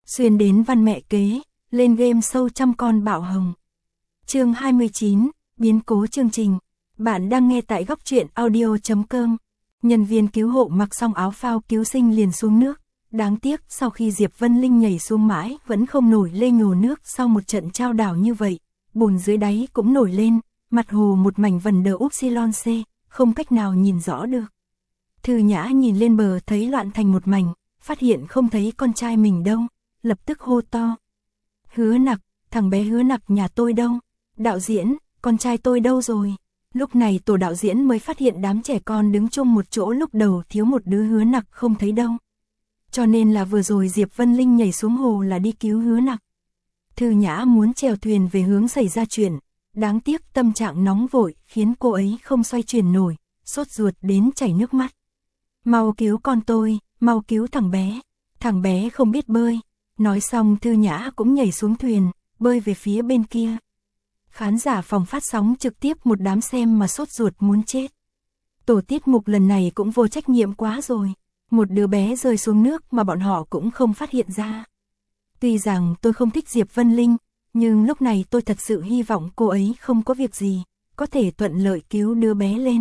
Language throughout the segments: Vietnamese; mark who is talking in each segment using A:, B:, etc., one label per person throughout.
A: xuyên đến văn mẹ kế, lên game show trăm con bạo hồng. Chương 29, biến cố chương trình. Bạn đang nghe tại góc truyện audio.com. Nhân viên cứu hộ mặc xong áo phao cứu sinh liền xuống nước. Đáng tiếc sau khi Diệp Vân Linh nhảy xuống mãi vẫn không nổi lên nhhồ nước sau một trận trao đảo như vậy. Bùn dưới đáy cũng nổi lên, mặt hồ một mảnh vần đờ upsilon C, không cách nào nhìn rõ được. Thư Nhã nhìn lên bờ thấy loạn thành một mảnh, phát hiện không thấy con trai mình đâu, lập tức hô to. Hứa Nặc, thằng bé Hứa Nặc nhà tôi đâu? Đạo diễn, con trai tôi đâu rồi? Lúc này tổ đạo diễn mới phát hiện đám trẻ con đứng chung một chỗ lúc đầu thiếu một đứa Hứa Nặc không thấy đâu. Cho nên là vừa rồi Diệp Vân Linh nhảy xuống hồ là đi cứu Hứa Nặc. Thư Nhã muốn chèo thuyền về hướng xảy ra chuyện, đáng tiếc tâm trạng nóng vội khiến cô ấy không xoay chuyển nổi, sốt ruột đến chảy nước mắt. Mau cứu con tôi, mau cứu thằng bé không biết bơi. Nói xong Thư Nhã cũng nhảy xuống thuyền, bơi về phía bên kia. Khán giả phòng phát sóng trực tiếp một đám xem mà sốt ruột muốn chết. Tổ tiết mục lần này cũng vô trách nhiệm quá rồi. Một đứa bé rơi xuống nước mà bọn họ cũng không phát hiện ra. Tuy rằng tôi không thích Diệp Vân Linh, nhưng lúc này tôi thật sự hy vọng cô ấy không có việc gì, có thể thuận lợi cứu đứa bé lên.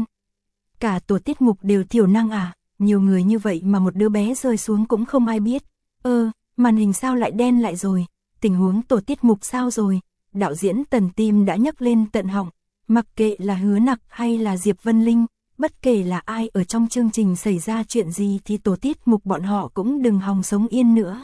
A: Cả tổ tiết mục đều thiểu năng à, nhiều người như vậy mà một đứa bé rơi xuống cũng không ai biết. Màn hình sao lại đen lại rồi, tình huống tổ tiết mục sao rồi, đạo diễn Tần Tim đã nhấc lên tận họng, mặc kệ là Hứa Nặc hay là Diệp Vân Linh, bất kể là ai ở trong chương trình xảy ra chuyện gì thì tổ tiết mục bọn họ cũng đừng hòng sống yên nữa.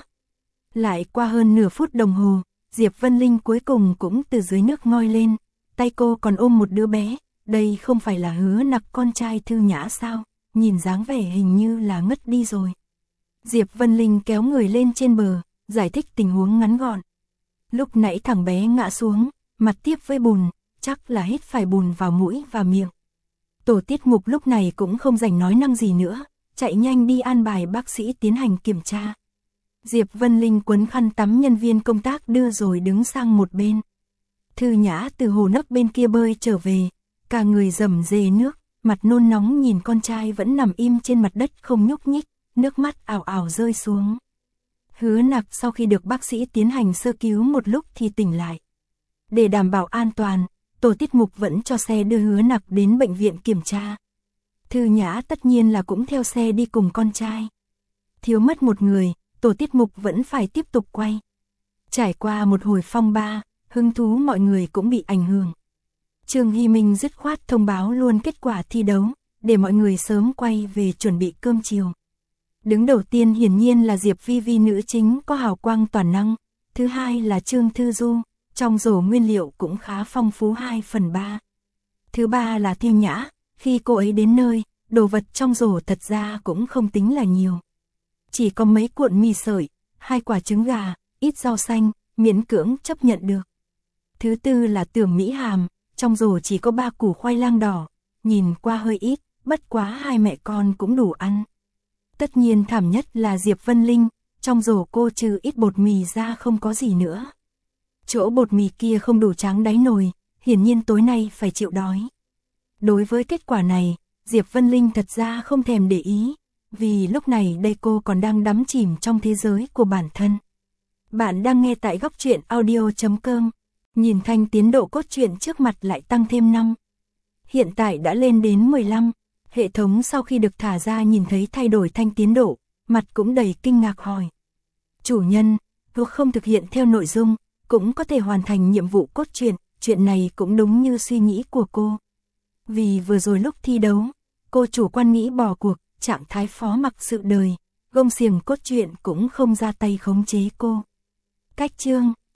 A: Lại qua hơn nửa phút đồng hồ, Diệp Vân Linh cuối cùng cũng từ dưới nước ngoi lên, tay cô còn ôm một đứa bé, đây không phải là Hứa Nặc con trai Thư Nhã sao, nhìn dáng vẻ hình như là ngất đi rồi. Diệp Vân Linh kéo người lên trên bờ, giải thích tình huống ngắn gọn. Lúc nãy thằng bé ngã xuống, mặt tiếp với bùn, chắc là hít phải bùn vào mũi và miệng. Tổ tiết mục lúc này cũng không rảnh nói năng gì nữa, chạy nhanh đi an bài bác sĩ tiến hành kiểm tra. Diệp Vân Linh quấn khăn tắm nhân viên công tác đưa rồi đứng sang một bên. Thư Nhã từ hồ nước bên kia bơi trở về, cả người rầm rề nước, mặt nôn nóng nhìn con trai vẫn nằm im trên mặt đất không nhúc nhích, nước mắt ảo ảo rơi xuống. Hứa Nặc sau khi được bác sĩ tiến hành sơ cứu một lúc thì tỉnh lại. Để đảm bảo an toàn, tổ tiết mục vẫn cho xe đưa Hứa Nặc đến bệnh viện kiểm tra. Thư Nhã tất nhiên là cũng theo xe đi cùng con trai. Thiếu mất một người, tổ tiết mục vẫn phải tiếp tục quay. Trải qua một hồi phong ba, hứng thú mọi người cũng bị ảnh hưởng. Trương Hy Minh dứt khoát thông báo luôn kết quả thi đấu, để mọi người sớm quay về chuẩn bị cơm chiều. Đứng đầu tiên hiển nhiên là Diệp Vi Vi nữ chính có hào quang toàn năng, thứ hai là Trương Thư Du, trong rổ nguyên liệu cũng khá phong phú 2/3. Thứ ba là Thư Nhã, khi cô ấy đến nơi, đồ vật trong rổ thật ra cũng không tính là nhiều. Chỉ có mấy cuộn mì sợi, 2 quả trứng gà, ít rau xanh, miễn cưỡng chấp nhận được. Thứ tư là Tưởng Mỹ Hàm, trong rổ chỉ có 3 củ khoai lang đỏ, nhìn qua hơi ít, bất quá hai mẹ con cũng đủ ăn. Tất nhiên thảm nhất là Diệp Vân Linh, trong rổ cô trừ ít bột mì ra không có gì nữa. Chỗ bột mì kia không đủ tráng đáy nồi, hiển nhiên tối nay phải chịu đói. Đối với kết quả này, Diệp Vân Linh thật ra không thèm để ý, vì lúc này đây cô còn đang đắm chìm trong thế giới của bản thân. Bạn đang nghe tại góc truyện audio.com, nhìn thanh tiến độ cốt truyện trước mặt lại tăng thêm 5. Hiện tại đã lên đến 15. Hệ thống sau khi được thả ra nhìn thấy thay đổi thanh tiến độ, mặt cũng đầy kinh ngạc hỏi. Chủ nhân, việc không thực hiện theo nội dung, cũng có thể hoàn thành nhiệm vụ cốt truyện, chuyện này cũng đúng như suy nghĩ của cô. Vì vừa rồi lúc thi đấu, cô chủ quan nghĩ bỏ cuộc, trạng thái phó mặc sự đời, gông xiềng cốt truyện cũng không ra tay khống chế cô. Cách chương